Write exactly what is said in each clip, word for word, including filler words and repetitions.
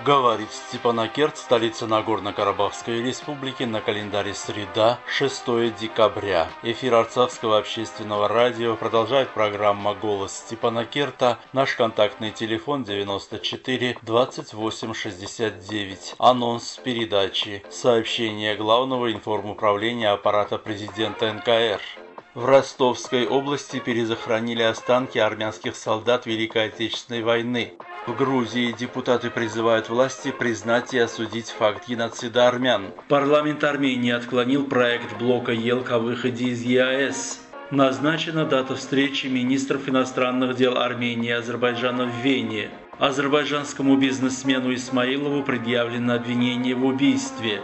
Говорит Степанакерт, столица Нагорно-Карабахской республики, на календаре среда, шестое декабря. Эфир Арцахского общественного радио продолжает программа «Голос Степанакерта». Наш контактный телефон девяносто четыре двадцать восемь шестьдесят девять. Анонс передачи. Сообщение главного информуправления аппарата президента эн ка эр. В Ростовской области перезахоронили останки армянских солдат Великой Отечественной войны. В Грузии депутаты призывают власти признать и осудить факт геноцида армян. Парламент Армении отклонил проект блока ЕЛК о выходе из е а эс. Назначена дата встречи министров иностранных дел Армении и Азербайджана в Вене. Азербайджанскому бизнесмену Исмаилову предъявлено обвинение в убийстве.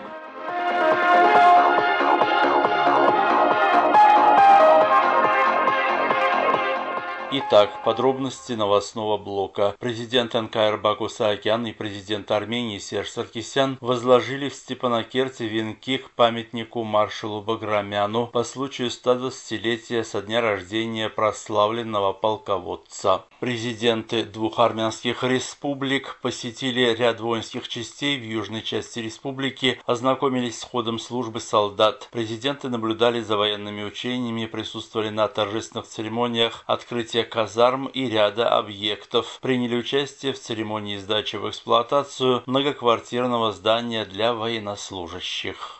Итак, подробности новостного блока. Президент эн ка эр Баку Саакян и президент Армении Серж Саркисян возложили в Степанакерте венки к памятнику маршалу Баграмяну по случаю ста двадцатилетия со дня рождения прославленного полководца. Президенты двух армянских республик посетили ряд воинских частей в южной части республики, ознакомились с ходом службы солдат. Президенты наблюдали за военными учениями, присутствовали на торжественных церемониях открытия казарм и ряда объектов. Приняли участие в церемонии сдачи в эксплуатацию многоквартирного здания для военнослужащих.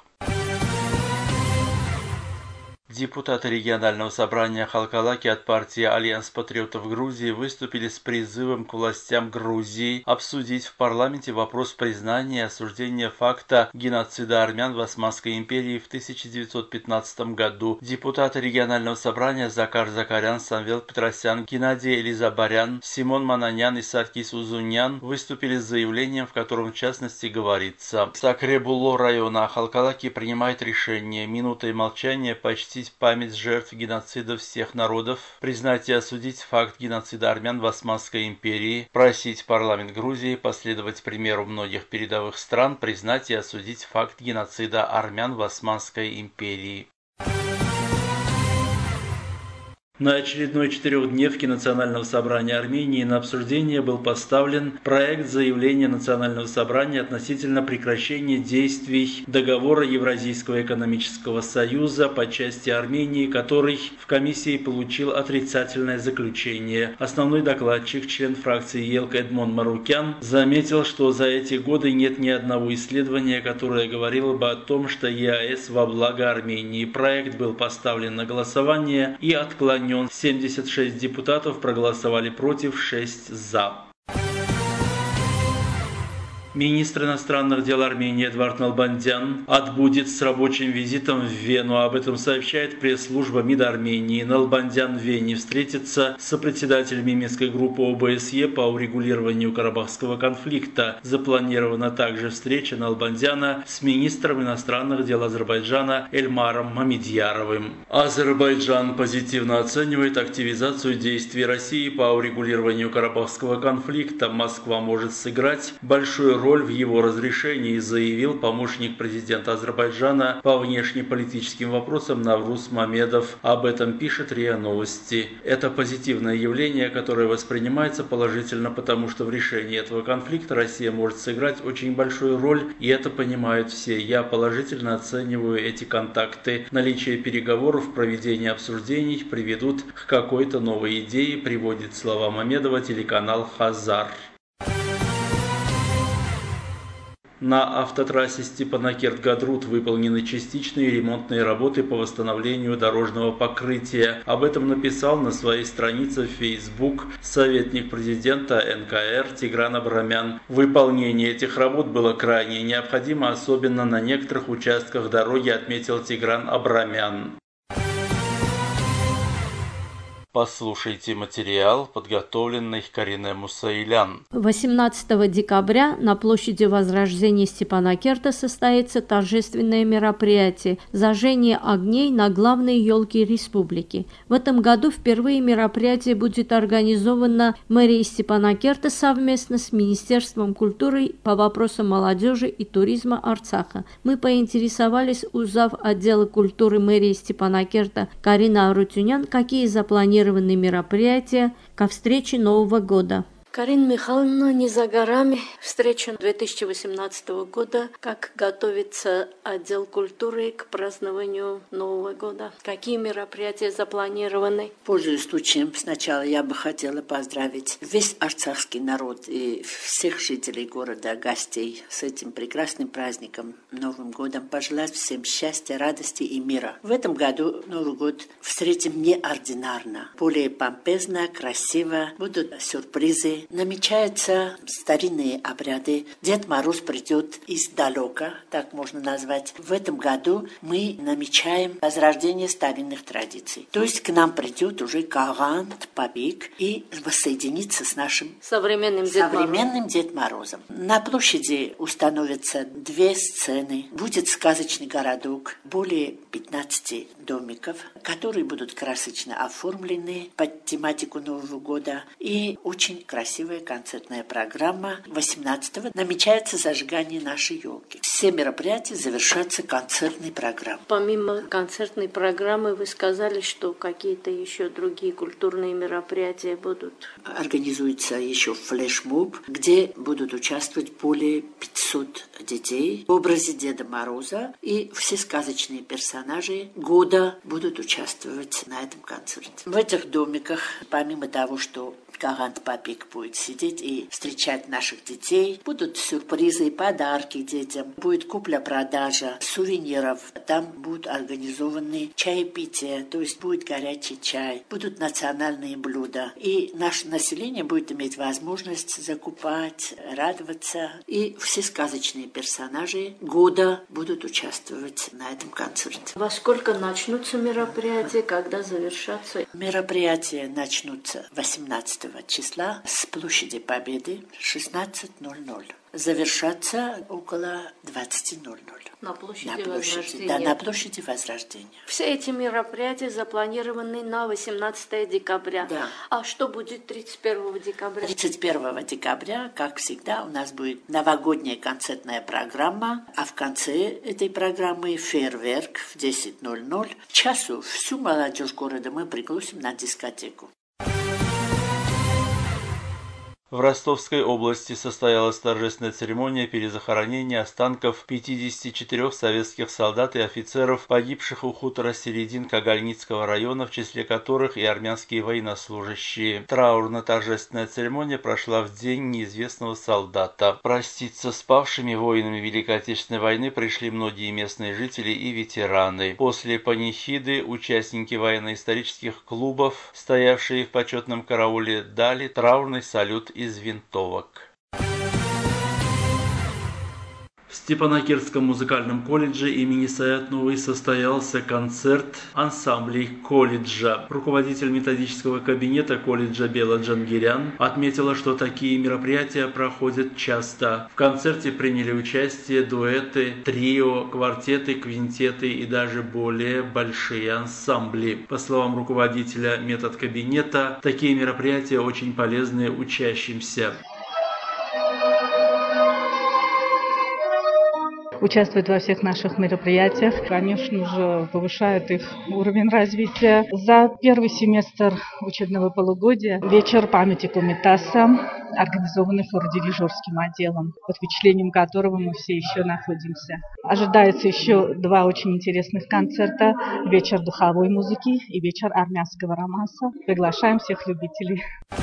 Депутаты регионального собрания Халкалаки от партии Альянс патриотов Грузии выступили с призывом к властям Грузии обсудить в парламенте вопрос признания и осуждения факта геноцида армян в Османской империи в тысяча девятьсот пятнадцатом году. Депутаты регионального собрания Закар Закарян, Самвел Петросян, Геннадий Элизабарян, Симон Мананян и Саркис Узунян выступили с заявлением, в котором в частности говорится: Сакребуло района Халкалаки принимает решение минутой молчания почтить память жертв геноцида всех народов, признать и осудить факт геноцида армян в Османской империи, просить парламент Грузии последовать примеру многих передовых стран, признать и осудить факт геноцида армян в Османской империи. На очередной четырехдневке Национального собрания Армении на обсуждение был поставлен проект заявления Национального собрания относительно прекращения действий договора Евразийского экономического союза по части Армении, который в комиссии получил отрицательное заключение. Основной докладчик, член фракции ЕЛК Эдмон Марукян, заметил, что за эти годы нет ни одного исследования, которое говорило бы о том, что е а эс во благо Армении. Проект был поставлен на голосование и отклонен. семьдесят шесть депутатов проголосовали против, шесть за. Министр иностранных дел Армении Эдвард Налбандян отбудет с рабочим визитом в Вену. Об этом сообщает пресс-служба МИД Армении. Налбандян в Вене встретится с сопредседателями Минской группы о бэ эс е по урегулированию Карабахского конфликта. Запланирована также встреча Налбандяна с министром иностранных дел Азербайджана Эльмаром Мамедьяровым. Азербайджан позитивно оценивает активизацию действий России по урегулированию Карабахского конфликта. Москва может сыграть большую роль роль в его разрешении, заявил помощник президента Азербайджана по внешнеполитическим вопросам Навруз Мамедов. Об этом пишет РИА Новости. Это позитивное явление, которое воспринимается положительно, потому что в решении этого конфликта Россия может сыграть очень большую роль, и это понимают все. Я положительно оцениваю эти контакты. Наличие переговоров, проведение обсуждений приведут к какой-то новой идее, приводит слова Мамедова телеканал Хазар. На автотрассе Степанакерт-Гадрут выполнены частичные ремонтные работы по восстановлению дорожного покрытия. Об этом написал на своей странице в Facebook советник президента эн ка эр Тигран Абрамян. Выполнение этих работ было крайне необходимо, особенно на некоторых участках дороги, отметил Тигран Абрамян. Послушайте материал, подготовленный Карине Мусаилян. восемнадцатого декабря на площади Возрождения Степанакерта состоится торжественное мероприятие «Зажжение огней на главной елке республики». В этом году впервые мероприятие будет организовано мэрией Степанакерта совместно с Министерством культуры по вопросам молодежи и туризма Арцаха. Мы поинтересовались у зав. Отдела культуры мэрии Степанакерта Карина Арутюнян, какие запланированы мероприятия ко встрече Нового года. Карина Михайловна, не за горами встреча две тысячи восемнадцатого года. Как готовится отдел культуры к празднованию Нового года? Какие мероприятия запланированы? Пользуясь случаем, сначала я бы хотела поздравить весь арцахский народ и всех жителей города, гостей с этим прекрасным праздником, Новым годом. Пожелать всем счастья, радости и мира. В этом году Новый год встретим неординарно. Более помпезно, красиво. Будут сюрпризы. Намечаются старинные обряды. Дед Мороз придет издалека, так можно назвать. В этом году мы намечаем возрождение старинных традиций. То есть к нам придет уже Кагант, Папик и воссоединиться с нашим современным, Дед, современным Мороз. Дед Морозом. На площади установятся две сцены. Будет сказочный городок, более пятнадцати домиков, которые будут красочно оформлены под тематику Нового года. И очень красивые Красивая концертная программа. восемнадцатого намечается зажигание нашей елки. Все мероприятия завершатся концертной программой. Помимо концертной программы, вы сказали, что какие-то еще другие культурные мероприятия будут. Организуется еще флешмоб, где будут участвовать более пятисот детей в образе Деда Мороза, и все сказочные персонажи года будут участвовать на этом концерте. В этих домиках, помимо того, что Кагант Папик будет сидеть и встречать наших детей. Будут сюрпризы и подарки детям. Будет купля-продажа сувениров. Там будут организованы чаепития, то есть будет горячий чай. Будут национальные блюда. И наше население будет иметь возможность закупать, радоваться. И все сказочные персонажи года будут участвовать на этом концерте. Во сколько начнутся мероприятия, когда завершатся? Мероприятия начнутся восемнадцатого числа с площади Победы шестнадцать ноль ноль. Завершаться около двадцать ноль ноль. На площади, на площади Возрождения. Да, на площади Возрождения. Все эти мероприятия запланированы на восемнадцатое декабря. Да. А что будет тридцать первого декабря? тридцать первого декабря, как всегда, у нас будет новогодняя концертная программа, а в конце этой программы фейерверк в десять ноль ноль. К часу всю молодежь города мы пригласим на дискотеку. В Ростовской области состоялась торжественная церемония перезахоронения останков пятидесяти четырёх советских солдат и офицеров, погибших у хутора Середин Кагальницкого района, в числе которых и армянские военнослужащие. Траурно-торжественная церемония прошла в день неизвестного солдата. Проститься с павшими воинами Великой Отечественной войны пришли многие местные жители и ветераны. После панихиды участники военно-исторических клубов, стоявшие в почетном карауле, дали траурный салют из винтовок. В Степанакертском музыкальном колледже имени Саятновой состоялся концерт ансамблей колледжа. Руководитель методического кабинета колледжа Бела Джангирян отметила, что такие мероприятия проходят часто. В концерте приняли участие дуэты, трио, квартеты, квинтеты и даже более большие ансамбли. По словам руководителя методкабинета, такие мероприятия очень полезны учащимся. Участвуют во всех наших мероприятиях, конечно же, повышают их уровень развития. За первый семестр учебного полугодия вечер памяти Комитаса, организованный хородирижерским отделом, под впечатлением которого мы все еще находимся. Ожидается еще два очень интересных концерта: вечер духовой музыки и вечер армянского романса. Приглашаем всех любителей.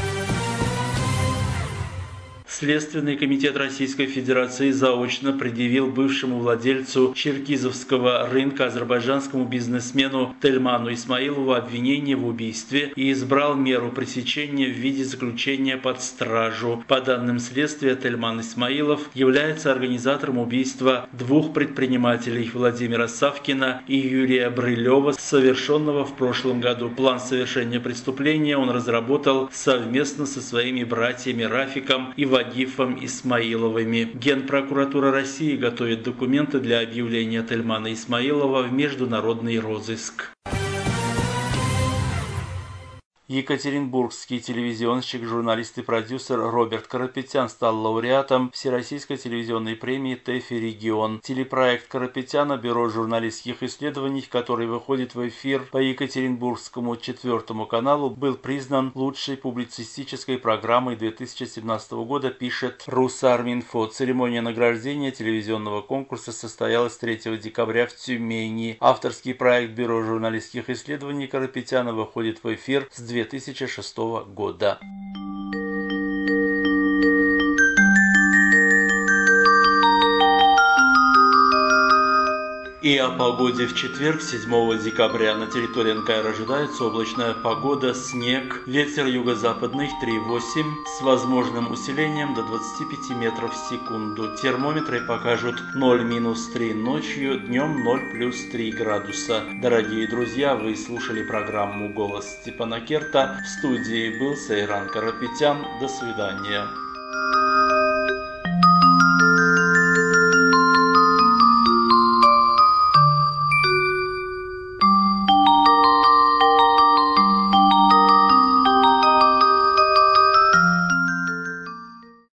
Следственный комитет Российской Федерации заочно предъявил бывшему владельцу черкизовского рынка азербайджанскому бизнесмену Тельману Исмаилову обвинение в убийстве и избрал меру пресечения в виде заключения под стражу. По данным следствия, Тельман Исмаилов является организатором убийства двух предпринимателей Владимира Савкина и Юрия Брылева, совершенного в прошлом году. План совершения преступления он разработал совместно со своими братьями Рафиком и Вагифом Исмаиловыми. Генпрокуратура России готовит документы для объявления Тельмана Исмаилова в международный розыск. Екатеринбургский телевизионщик, журналист и продюсер Роберт Карапетян стал лауреатом Всероссийской телевизионной премии ТЭФИ «Регион». Телепроект Карапетяна «Бюро журналистских исследований», который выходит в эфир по Екатеринбургскому четвертому каналу, был признан лучшей публицистической программой две тысячи семнадцатого года, пишет Русарминфо. Церемония награждения телевизионного конкурса состоялась третьего декабря в Тюмени. Авторский проект Бюро журналистских исследований Карапетяна выходит в эфир с две тысячи шестого года. И о погоде в четверг, седьмого декабря. На территории эн ка эр ожидается облачная погода, снег, ветер юго-западный три-восемь с возможным усилением до двадцати пяти метров в секунду. Термометры покажут ноль минус три ночью, днем ноль плюс три градуса. Дорогие друзья, вы слушали программу «Голос Степана Керта». В студии был Сейран Карапетян. До свидания.